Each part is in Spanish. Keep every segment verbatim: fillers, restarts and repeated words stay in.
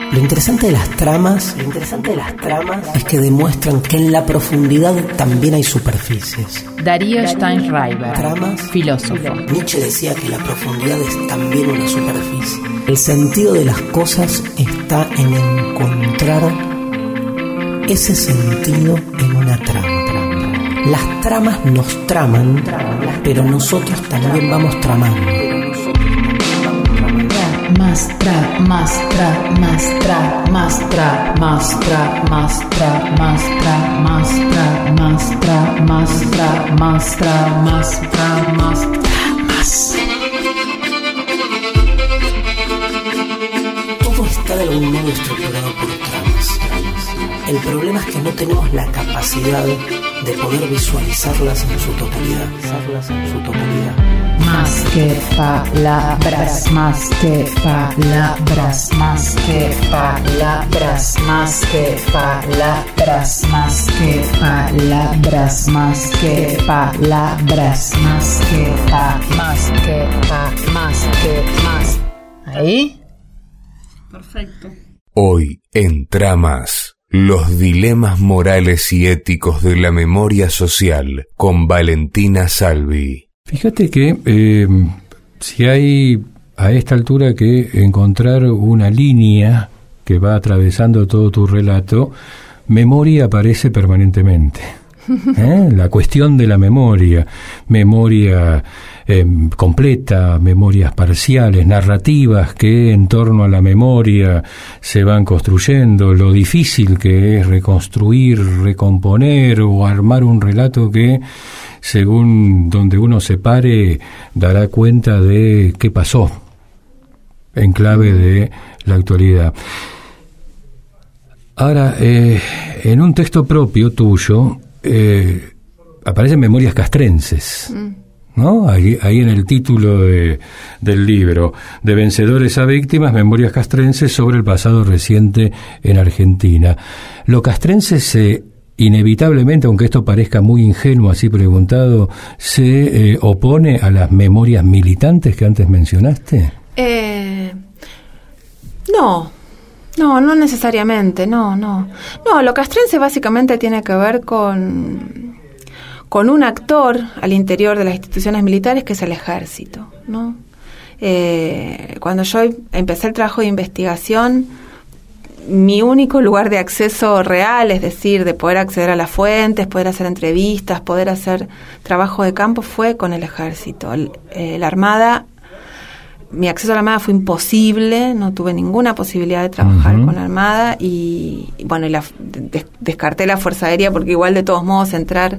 Lo interesante de las tramas, lo interesante de las tramas es que demuestran que en la profundidad también hay superficies. Darío Steinschreiber, Tramas, filósofo. Nietzsche decía que la profundidad es también una superficie. El sentido de las cosas está en encontrar ese sentido en una trama. Las tramas nos traman, pero nosotros también vamos tramando. Más tra, más tra, más tra, más tra, más tra, más tra, más tra, más tra, más tra, más tra, más tra, más tra, más tra, más. Todo está de algún modo estructurado por tramas. El problema es que no tenemos la capacidad de poder visualizarlas en su totalidad. Visualizarlas en su totalidad. Más que palabras, más que palabras, más que palabras, más que palabras, más que palabras, más que palabras, más que pa, más que pa, más que más. ¿Ahí? Perfecto. Hoy en Tramas, los dilemas morales y éticos de la memoria social, con Valentina Salvi. Fíjate que eh, si hay a esta altura que encontrar una línea que va atravesando todo tu relato, memoria aparece permanentemente. ¿Eh? La cuestión de la memoria, memoria eh, completa, memorias parciales, narrativas que en torno a la memoria se van construyendo, lo difícil que es reconstruir, recomponer o armar un relato que, según donde uno se pare, dará cuenta de qué pasó en clave de la actualidad. Ahora, eh, en un texto propio tuyo, Eh, aparecen memorias castrenses, ¿no? Ahí, ahí en el título de, del libro, de vencedores a víctimas, memorias castrenses sobre el pasado reciente en Argentina. Lo castrense se, inevitablemente, aunque esto parezca muy ingenuo así preguntado, se eh, opone a las memorias militantes que antes mencionaste. Eh, no. No, no necesariamente, no, no. No, lo castrense básicamente tiene que ver con, con un actor al interior de las instituciones militares que es el ejército, ¿no? Eh, cuando yo empecé el trabajo de investigación, mi único lugar de acceso real, es decir, de poder acceder a las fuentes, poder hacer entrevistas, poder hacer trabajo de campo, fue con el ejército. El, eh, la Armada... Mi acceso a la Armada fue imposible, no tuve ninguna posibilidad de trabajar uh-huh. con la Armada y, y bueno, y la, des, descarté la Fuerza Aérea porque igual de todos modos entrar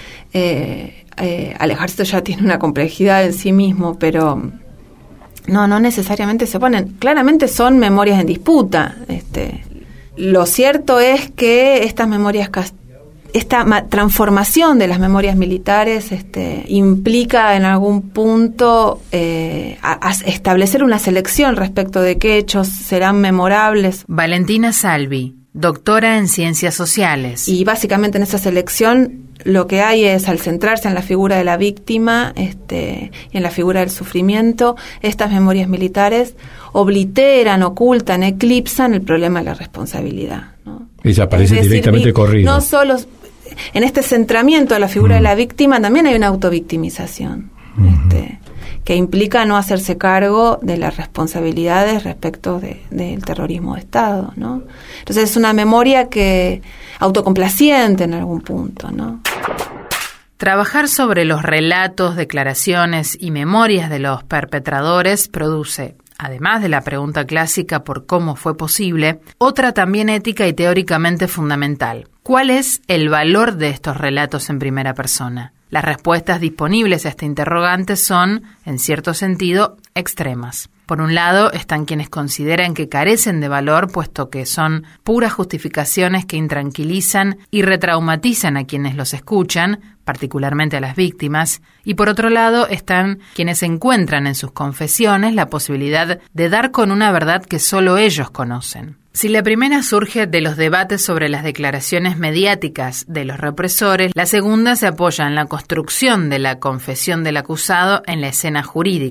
eh, eh, al ejército ya tiene una complejidad en sí mismo, pero no, no necesariamente se ponen. Claramente son memorias en disputa. Este, lo cierto es que estas memorias cast- esta ma- transformación de las memorias militares este, implica en algún punto eh, a, a establecer una selección respecto de qué hechos serán memorables. Valentina Salvi, doctora en Ciencias Sociales. Y básicamente en esa selección lo que hay es, al centrarse en la figura de la víctima este, y en la figura del sufrimiento, estas memorias militares obliteran, ocultan, eclipsan el problema de la responsabilidad, ¿no? Ella aparece decir, directamente corrido. No solo en este centramiento de la figura mm. de la víctima también hay una autovictimización mm. este, que implica no hacerse cargo de las responsabilidades respecto de, del terrorismo de Estado, ¿no? Entonces es una memoria que autocomplaciente en algún punto, ¿no? Trabajar sobre los relatos, declaraciones y memorias de los perpetradores produce, además de la pregunta clásica por cómo fue posible, otra también ética y teóricamente fundamental. ¿Cuál es el valor de estos relatos en primera persona? Las respuestas disponibles a este interrogante son, en cierto sentido, extremas. Por un lado, están quienes consideran que carecen de valor, puesto que son puras justificaciones que intranquilizan y retraumatizan a quienes los escuchan, particularmente a las víctimas, y por otro lado están quienes encuentran en sus confesiones la posibilidad de dar con una verdad que solo ellos conocen. Si la primera surge de los debates sobre las declaraciones mediáticas de los represores, la segunda se apoya en la construcción de la confesión del acusado en la escena jurídica.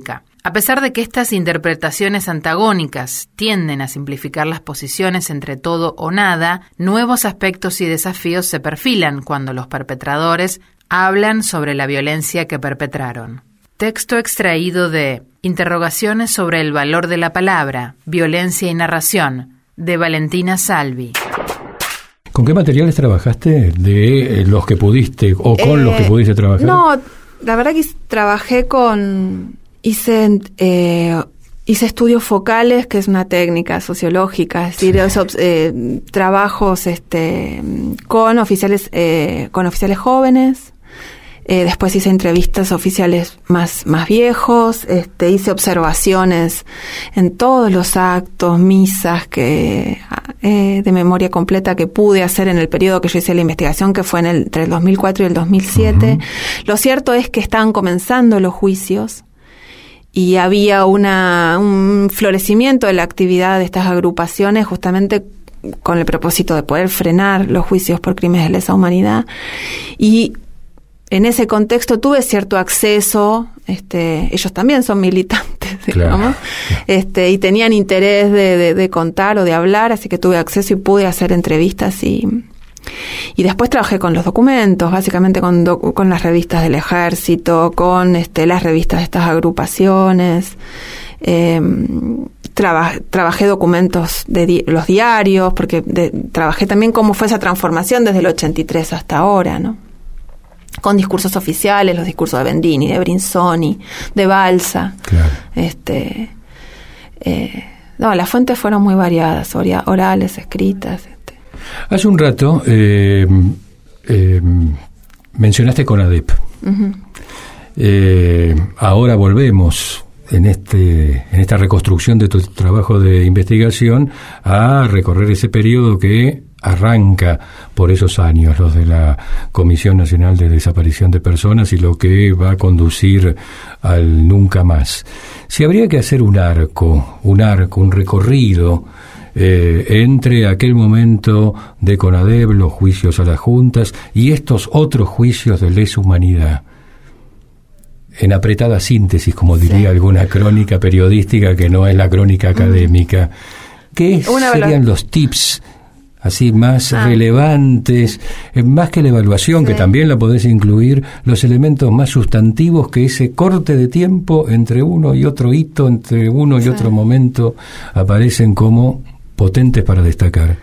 A pesar de que estas interpretaciones antagónicas tienden a simplificar las posiciones entre todo o nada, nuevos aspectos y desafíos se perfilan cuando los perpetradores hablan sobre la violencia que perpetraron. Texto extraído de Interrogaciones sobre el valor de la palabra, violencia y narración, de Valentina Salvi. ¿Con qué materiales trabajaste de los que pudiste o con eh, los que pudiste trabajar? No, la verdad que trabajé con... Hice, eh, hice estudios focales, que es una técnica sociológica, es decir, sí. esos, eh, trabajos este, con oficiales, eh, con oficiales jóvenes. Eh, después hice entrevistas a oficiales más, más viejos, este, hice observaciones en todos los actos, misas que, eh, de memoria completa que pude hacer en el periodo que yo hice la investigación, que fue en el, entre el dos mil cuatro y el dos mil siete. Uh-huh. Lo cierto es que estaban comenzando los juicios y había una, un florecimiento de la actividad de estas agrupaciones justamente con el propósito de poder frenar los juicios por crímenes de lesa humanidad. Y en ese contexto tuve cierto acceso, este, ellos también son militantes, digamos, claro. este, y tenían interés de, de, de contar o de hablar, así que tuve acceso y pude hacer entrevistas y, y después trabajé con los documentos, básicamente con, docu- con las revistas del ejército, con este, las revistas de estas agrupaciones, eh, traba- trabajé documentos de di- los diarios, porque de, trabajé también cómo fue esa transformación desde el ochenta y tres hasta ahora, ¿no? Con discursos oficiales, los discursos de Bendini, de Brinsoni, de Balsa. Claro. Este, eh, no, las fuentes fueron muy variadas, orales, escritas. Este. Hace un rato eh, eh, mencionaste CONADEP. Uh-huh. Eh, ahora volvemos en este en esta reconstrucción de tu trabajo de investigación a recorrer ese periodo que arranca por esos años, los de la Comisión Nacional de Desaparición de Personas y lo que va a conducir al nunca más. Si habría que hacer un arco, un arco, un recorrido eh, entre aquel momento de CONADEP, los juicios a las juntas y estos otros juicios de lesa humanidad, en apretada síntesis, como diría sí. alguna crónica periodística que no es la crónica académica, ¿qué Una serían los tips así más ah. relevantes, más que la evaluación, sí. que también la podés incluir, los elementos más sustantivos que ese corte de tiempo entre uno y otro hito, entre uno y sí. otro momento, aparecen como potentes para destacar?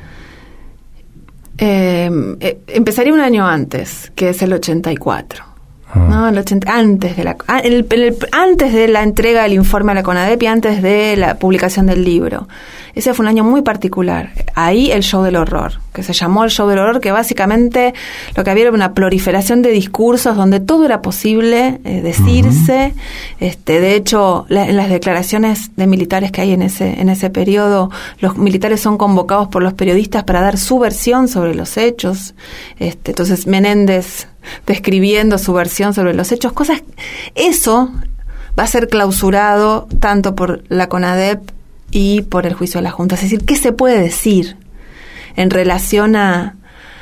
Eh, eh, empezaría un año antes, que es el ochenta y cuatro. Ah. No, el ochenta, antes de la el, el, antes de la entrega del informe a la CONADEP y antes de la publicación del libro. Ese fue un año muy particular. Ahí el show del horror, que se llamó el show del horror, que básicamente lo que había era una proliferación de discursos donde todo era posible eh, decirse. Uh-huh. Este, de hecho, la, en las declaraciones de militares que hay en ese en ese periodo, los militares son convocados por los periodistas para dar su versión sobre los hechos. Este, entonces Menéndez describiendo su versión sobre los hechos, cosas, eso va a ser clausurado tanto por la CONADEP y por el juicio de la Junta. Es decir, ¿qué se puede decir en relación a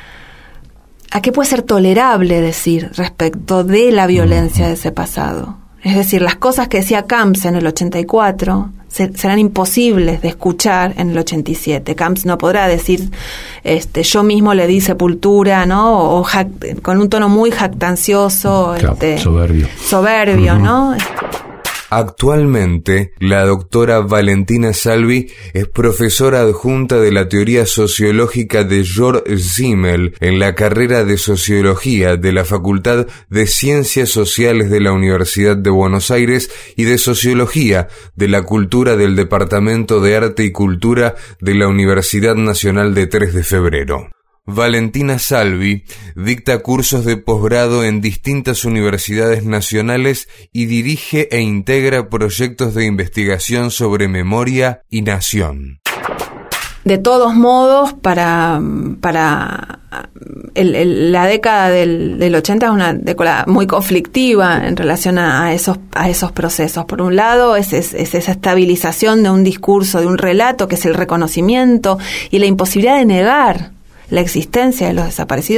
a qué puede ser tolerable decir respecto de la violencia de ese pasado? Es decir, las cosas que decía Camps en el ochenta y cuatro se, serán imposibles de escuchar en el ochenta y siete. Camps no podrá decir, este, yo mismo le di sepultura, ¿no? O jac- con un tono muy jactancioso, claro, este, soberbio, soberbio, uh-huh. ¿no? Actualmente, la doctora Valentina Salvi es profesora adjunta de la teoría sociológica de George Simmel en la carrera de Sociología de la Facultad de Ciencias Sociales de la Universidad de Buenos Aires y de Sociología de la Cultura del Departamento de Arte y Cultura de la Universidad Nacional de tres de Febrero. Valentina Salvi dicta cursos de posgrado en distintas universidades nacionales y dirige e integra proyectos de investigación sobre memoria y nación. De todos modos, para para el, el, la década del, del ochenta es una década muy conflictiva en relación a, a esos a esos procesos. Por un lado, es, es, es esa estabilización de un discurso, de un relato, que es el reconocimiento y la imposibilidad de negar la existencia de los desaparecidos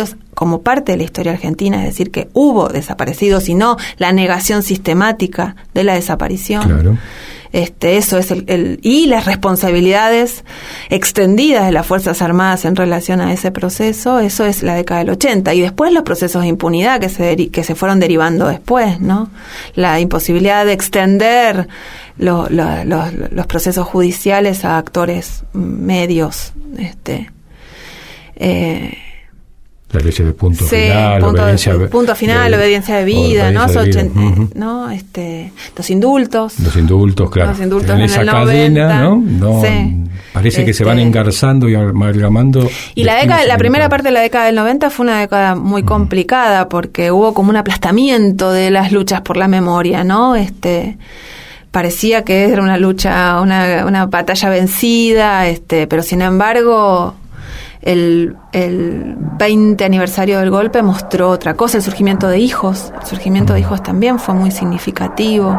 como parte de la historia argentina, es decir, que hubo desaparecidos y no la negación sistemática de la desaparición. Claro. Este, eso es el, el y las responsabilidades extendidas de las Fuerzas Armadas en relación a ese proceso, eso es la década del ochenta, y después los procesos de impunidad que se deri- que se fueron derivando después, ¿no? La imposibilidad de extender lo, lo, lo, los procesos judiciales a actores medios, este eh, la ley de punto sí, final, punto, obediencia, de, punto final, de, obediencia de vida, obediencia ¿no? de vida. ochenta, Uh-huh. ¿no? Este, los indultos. Los indultos, claro. Los indultos en en esa el cadena, noventa, ¿no? no sí. Parece que Este, se van engarzando y amalgamando. Y la década, la primera parte de la década del noventa fue una década muy uh-huh. complicada porque hubo como un aplastamiento de las luchas por la memoria, ¿no? Este, parecía que era una lucha, una, una batalla vencida, este, pero sin embargo El, el veinte aniversario del golpe mostró otra cosa, el surgimiento de hijos. El surgimiento de hijos también fue muy significativo.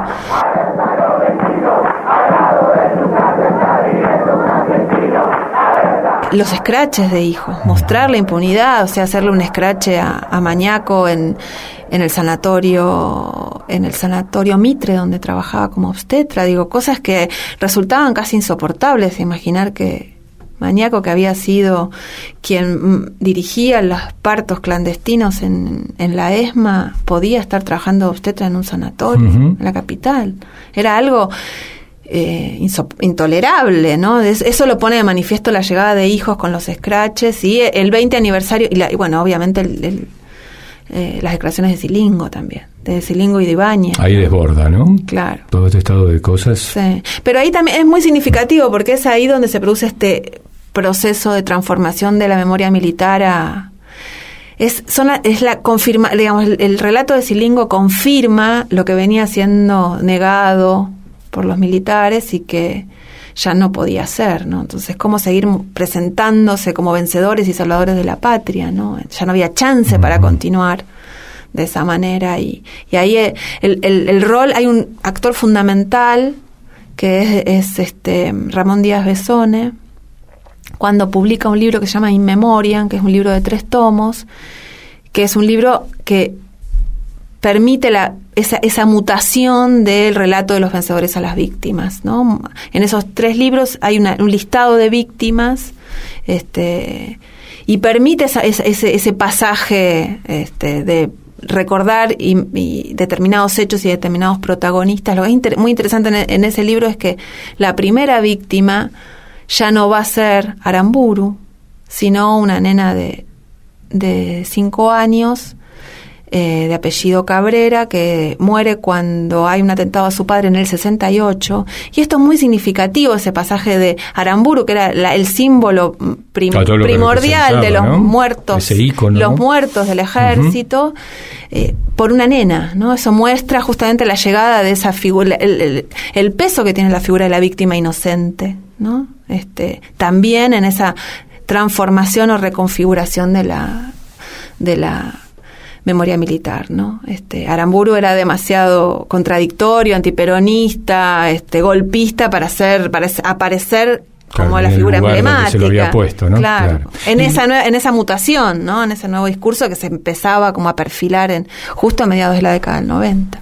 Los scratches de hijos, mostrar la impunidad, o sea, hacerle un scratch a, a Mañaco en, en el sanatorio, en el sanatorio Mitre, donde trabajaba como obstetra, digo, cosas que resultaban casi insoportables, imaginar que Mañaco, que había sido quien dirigía los partos clandestinos en, en la ESMA, podía estar trabajando obstetra en un sanatorio, uh-huh. en la capital. Era algo eh, insop- intolerable, ¿no? Eso lo pone de manifiesto la llegada de hijos con los scratches y el veinte aniversario, y, la, y bueno, obviamente el, el, eh, las declaraciones de Silingo también, de Silingo y de Ibáñez. Ahí desborda, ¿no? Claro. Todo este estado de cosas. Sí. Pero ahí también es muy significativo porque es ahí donde se produce este proceso de transformación de la memoria militar a es son la, es la confirma digamos el, el relato de Silingo confirma lo que venía siendo negado por los militares y que ya no podía ser, ¿no? Entonces, cómo seguir presentándose como vencedores y salvadores de la patria, ¿no? Ya no había chance uh-huh. para continuar de esa manera y, y ahí el, el, el rol, hay un actor fundamental que es, es este Ramón Díaz Besone, cuando publica un libro que se llama In Memoriam, que es un libro de tres tomos, que es un libro que permite la, esa, esa mutación del relato de los vencedores a las víctimas, ¿no? En esos tres libros hay una, un listado de víctimas, este, y permite esa, ese, ese pasaje este, de recordar y, y determinados hechos y determinados protagonistas. Lo que es inter, muy interesante en, en ese libro es que la primera víctima ya no va a ser Aramburu, sino una nena de, de cinco años, eh, de apellido Cabrera, que muere cuando hay un atentado a su padre en el sesenta y ocho. Y esto es muy significativo, ese pasaje de Aramburu, que era la, el símbolo prim, primordial de los, ¿no?, muertos, ese ícono, los, ¿no?, muertos del ejército, uh-huh. eh, por una nena, ¿no? Eso muestra justamente la llegada de esa figura, el, el, el peso que tiene la figura de la víctima inocente, ¿no? Este, también en esa transformación o reconfiguración de la de la memoria militar, ¿no? Este, Aramburu era demasiado contradictorio, antiperonista, este, golpista para ser, para aparecer como claro, la figura emblemática. Se lo había puesto, ¿no? Claro. Claro. En y, esa nue- en esa mutación, ¿no? En ese nuevo discurso que se empezaba como a perfilar en justo a mediados de la década del noventa.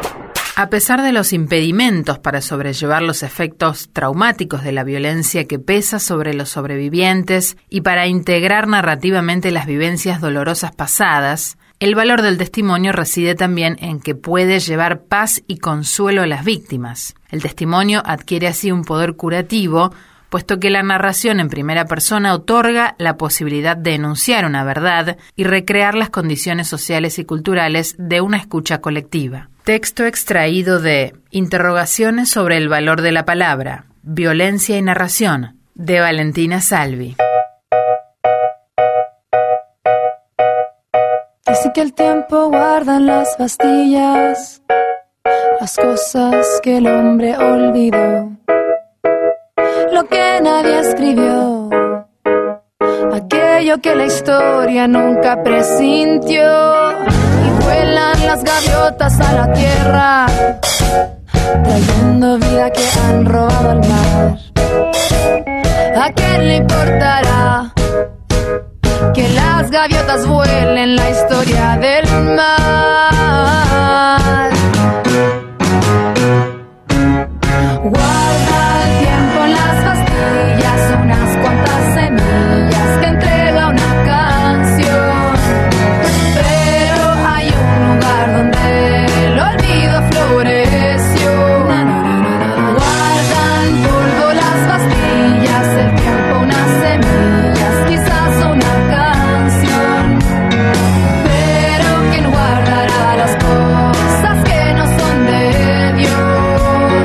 A pesar de los impedimentos para sobrellevar los efectos traumáticos de la violencia que pesa sobre los sobrevivientes y para integrar narrativamente las vivencias dolorosas pasadas, el valor del testimonio reside también en que puede llevar paz y consuelo a las víctimas. El testimonio adquiere así un poder curativo, puesto que la narración en primera persona otorga la posibilidad de enunciar una verdad y recrear las condiciones sociales y culturales de una escucha colectiva. Texto extraído de Interrogaciones sobre el valor de la palabra, violencia y narración, de Valentina Salvi. Dice que el tiempo guarda en las pastillas las cosas que el hombre olvidó, lo que nadie escribió, aquello que la historia nunca presintió. Y vuelan las gaviotas a la tierra, trayendo vida que han robado al mar. ¿A quién le importará que las las gaviotas vuelen la historia del mar. Guarda el tiempo en las pastillas, unas cuantas semillas que entrega una canción. Pero hay un lugar donde el olvido floreció. Guardan polvo las pastillas, el tiempo unas semillas, quizás una canción. Pero ¿quién guardará las cosas que no son de Dios?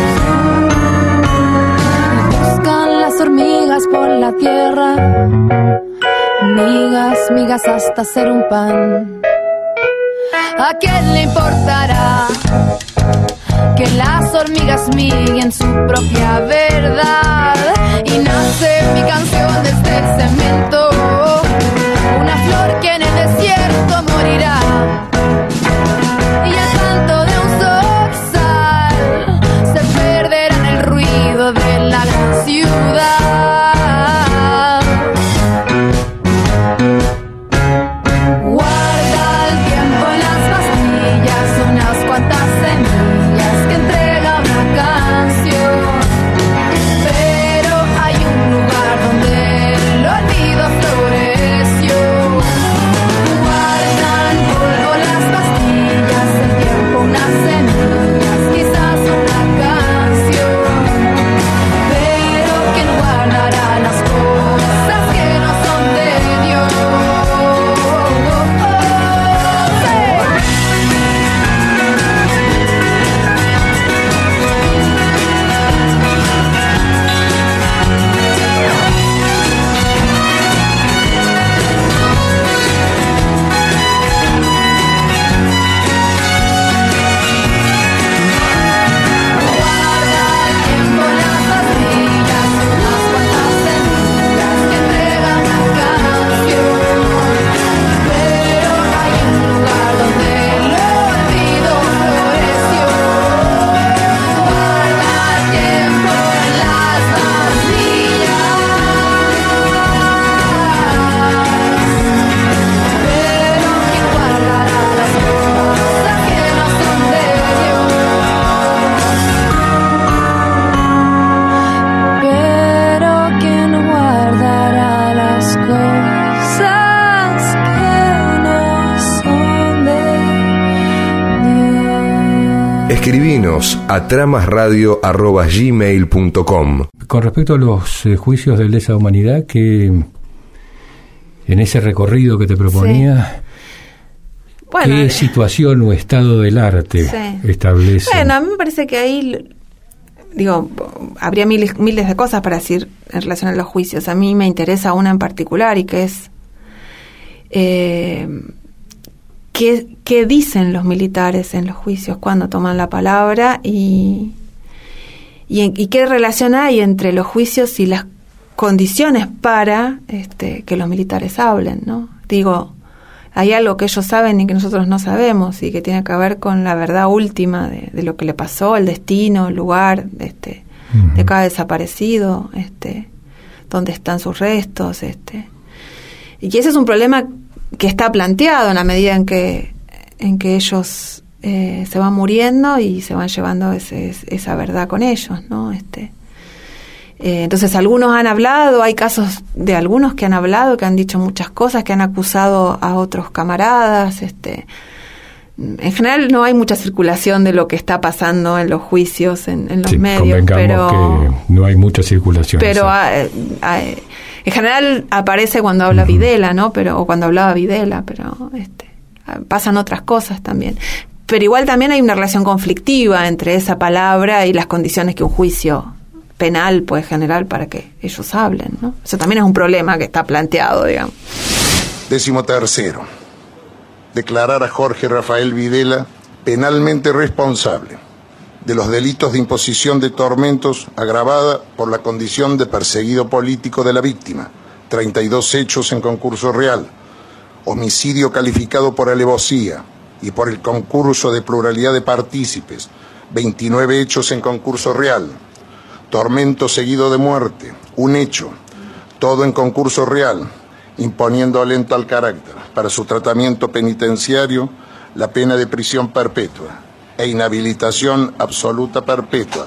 Buscan las hormigas por la tierra, migas, migas hasta ser un pan. ¿A quién le importará que las hormigas miguen su propia verdad? Y nace mi canción desde el cemento, una flor que en el desierto morirá. Y el canto de un zorzal se perderá en el ruido de la gran ciudad. Guarda el tiempo en las pastillas, unas cuantas semillas que entrega una canción. Pero hay un lugar donde el olvido floreció. Guardan polvo las pastillas, el tiempo unas semillas, quizás una canción. Pero ¿quién guardará las cosas que no son de Dios? Guarda el tiempo en las pastillas, unas cuantas semillas que entregan una canción. Pero hay un lugar donde el olvido floreció. Guarda el tiempo en las pastillas, pero ¿quién guardará las cosas que no son de Dios? Pero ¿quién guardará las cosas que no son de Dios? Escribinos a tramasradio arroba gmail punto com. Con respecto a los eh, juicios de lesa humanidad, que en ese recorrido que te proponía, Bueno, ¿qué situación o estado del arte Sí. establece? Bueno, a mí me parece que ahí, digo, habría miles, miles de cosas para decir en relación a los juicios. A mí me interesa una en particular y que es eh, ¿qué, qué dicen los militares en los juicios cuando toman la palabra y, y, en- y qué relación hay entre los juicios y las condiciones para este, que los militares hablen, ¿no? Digo, hay algo que ellos saben y que nosotros no sabemos y que tiene que ver con la verdad última de, de lo que le pasó, el destino, el lugar este, Ujú. de cada desaparecido, este, dónde están sus restos, este. Y ese es un problema que está planteado en la medida en que en que ellos eh, se van muriendo y se van llevando ese, esa verdad con ellos, ¿no? Este, eh, entonces algunos han hablado, hay casos de algunos que han hablado, que han dicho muchas cosas, que han acusado a otros camaradas, este. En general no hay mucha circulación de lo que está pasando en los juicios, en, en los Sí, medios, convengamos pero que no hay mucha circulación. pero sí. ah, eh, ah, eh, en general aparece cuando habla Ujú. Videla, ¿no? Pero o cuando hablaba Videla, pero este ah, pasan otras cosas también. Pero igual también hay una relación conflictiva entre esa palabra y las condiciones que un juicio penal puede generar para que ellos hablen, ¿no? Eso también es un problema que está planteado, digamos. Décimo tercero. Declarar a Jorge Rafael Videla penalmente responsable de los delitos de imposición de tormentos agravada por la condición de perseguido político de la víctima, treinta y dos hechos en concurso real, homicidio calificado por alevosía y por el concurso de pluralidad de partícipes, veintinueve hechos en concurso real, tormento seguido de muerte, un hecho, todo en concurso real, imponiendo alento al carácter. Para su tratamiento penitenciario, la pena de prisión perpetua e inhabilitación absoluta perpetua.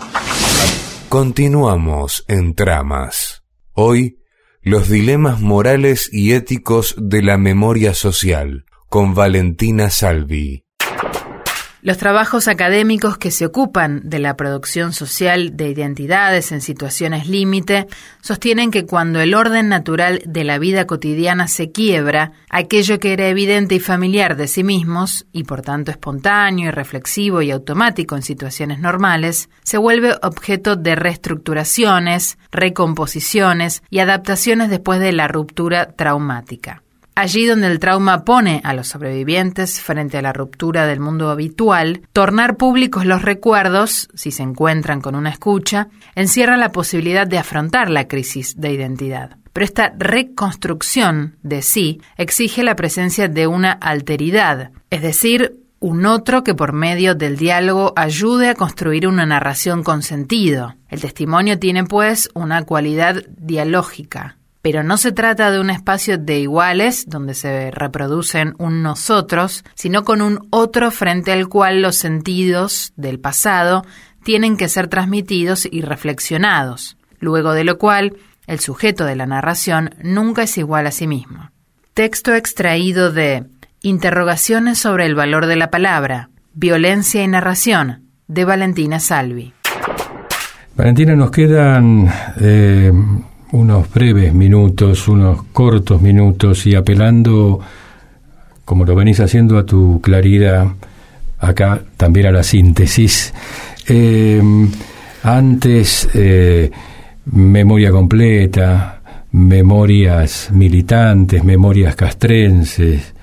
Continuamos en Tramas. Hoy, los dilemas morales y éticos de la memoria social, con Valentina Salvi. Los trabajos académicos que se ocupan de la producción social de identidades en situaciones límite sostienen que cuando el orden natural de la vida cotidiana se quiebra, aquello que era evidente y familiar de sí mismos, y por tanto espontáneo y reflexivo y automático en situaciones normales, se vuelve objeto de reestructuraciones, recomposiciones y adaptaciones después de la ruptura traumática. Allí donde el trauma pone a los sobrevivientes frente a la ruptura del mundo habitual, tornar públicos los recuerdos, si se encuentran con una escucha, encierra la posibilidad de afrontar la crisis de identidad. Pero esta reconstrucción de sí exige la presencia de una alteridad, es decir, un otro que por medio del diálogo ayude a construir una narración con sentido. El testimonio tiene, pues, una cualidad dialógica. Pero no se trata de un espacio de iguales donde se reproducen un nosotros, sino con un otro frente al cual los sentidos del pasado tienen que ser transmitidos y reflexionados, luego de lo cual el sujeto de la narración nunca es igual a sí mismo. Texto extraído de Interrogaciones sobre el valor de la palabra, Violencia y narración, de Valentina Salvi. Valentina, nos quedan Eh... unos breves minutos, unos cortos minutos, y apelando, como lo venís haciendo, a tu claridad, acá también a la síntesis. Eh, antes, eh, memoria completa, memorias militantes, memorias castrenses.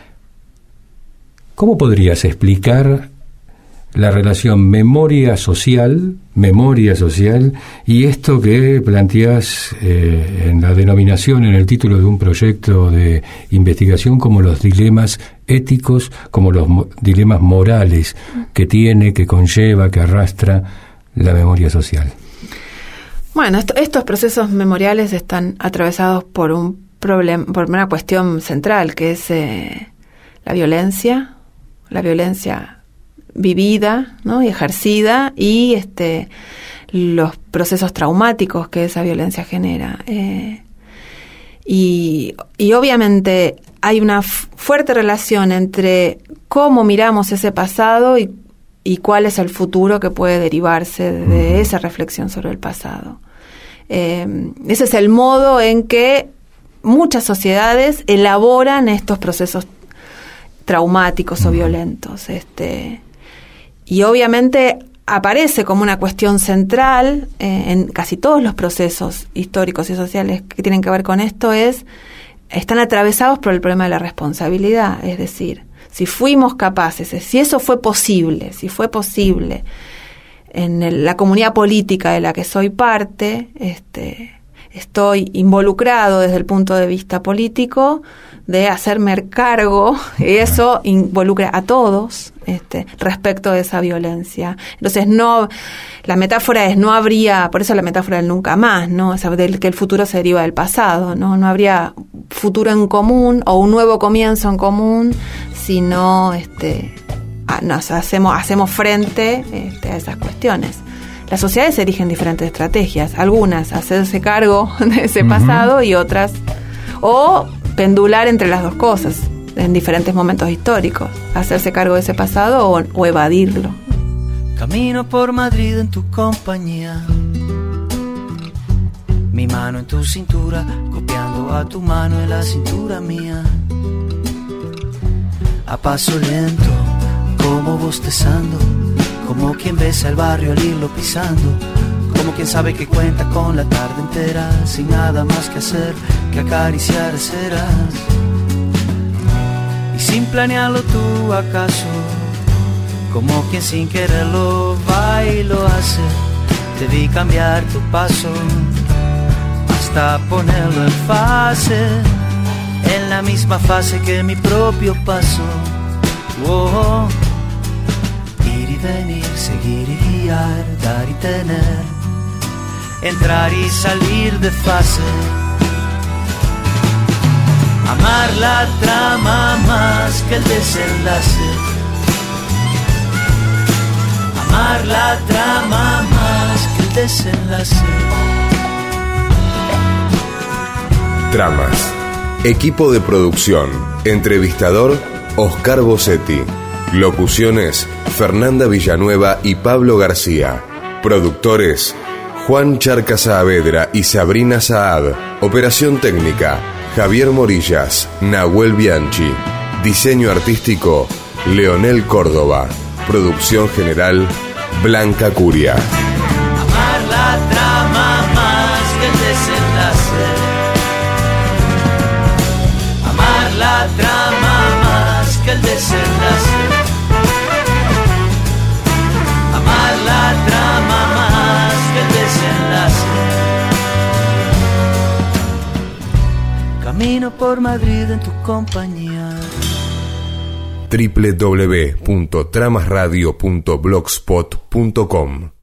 ¿Cómo podrías explicar la relación memoria social, memoria social, y esto que planteás eh, en la denominación, en el título de un proyecto de investigación, como los dilemas éticos, como los mo- dilemas morales que tiene, que conlleva, que arrastra la memoria social? Bueno, esto, estos procesos memoriales están atravesados por un problema, por una cuestión central, que es eh, la violencia, la violencia vivida, ¿no? Y ejercida, y este los procesos traumáticos que esa violencia genera. Eh, y, y obviamente hay una f- fuerte relación entre cómo miramos ese pasado y, y cuál es el futuro que puede derivarse de, de esa reflexión sobre el pasado. Eh, ese es el modo en que muchas sociedades elaboran estos procesos traumáticos o violentos. Este Y obviamente aparece como una cuestión central eh, en casi todos los procesos históricos y sociales que tienen que ver con esto, es están atravesados por el problema de la responsabilidad. Es decir, si fuimos capaces, si eso fue posible, si fue posible en el, la comunidad política de la que soy parte, este, estoy involucrado desde el punto de vista político de hacerme cargo, y eso involucra a todos este, respecto de esa violencia. Entonces, no, la metáfora es, no habría, por eso la metáfora del nunca más, ¿no? O sea, del que el futuro se deriva del pasado, ¿no? No habría futuro en común o un nuevo comienzo en común, sino este, a, nos hacemos, hacemos frente este, a esas cuestiones. Las sociedades eligen diferentes estrategias, algunas hacerse cargo de ese uh-huh. pasado y otras, o pendular entre las dos cosas en diferentes momentos históricos, hacerse cargo de ese pasado o, o evadirlo. Camino por Madrid en tu compañía, mi mano en tu cintura, copiando a tu mano en la cintura mía, a paso lento, como bostezando, como quien besa el barrio al irlo pisando, como quien sabe que cuenta con la tarde entera, sin nada más que hacer que acariciar ceras. Y sin planearlo tú acaso, como quien sin quererlo va y lo hace, te vi cambiar tu paso hasta ponerlo en fase, en la misma fase que mi propio paso. Oh, ir y venir, seguir y guiar, dar y tener, entrar y salir de fase. Amar la trama más que el desenlace. Amar la trama más que el desenlace. Tramas. Equipo de producción. Entrevistador, Oscar Bossetti. Locuciones, Fernanda Villanueva y Pablo García. Productores, Juan Charca Saavedra y Sabrina Saad. Operación técnica, Javier Morillas, Nahuel Bianchi. Diseño artístico, Leonel Córdoba. Producción general, Blanca Curia. Amar la trama más que el desenlace. Amar la trama más que el desenlace. Amar la trama más que el desenlace. Camino por Madrid en tu compañía. doble u doble u doble u punto tramas radio punto blogspot punto com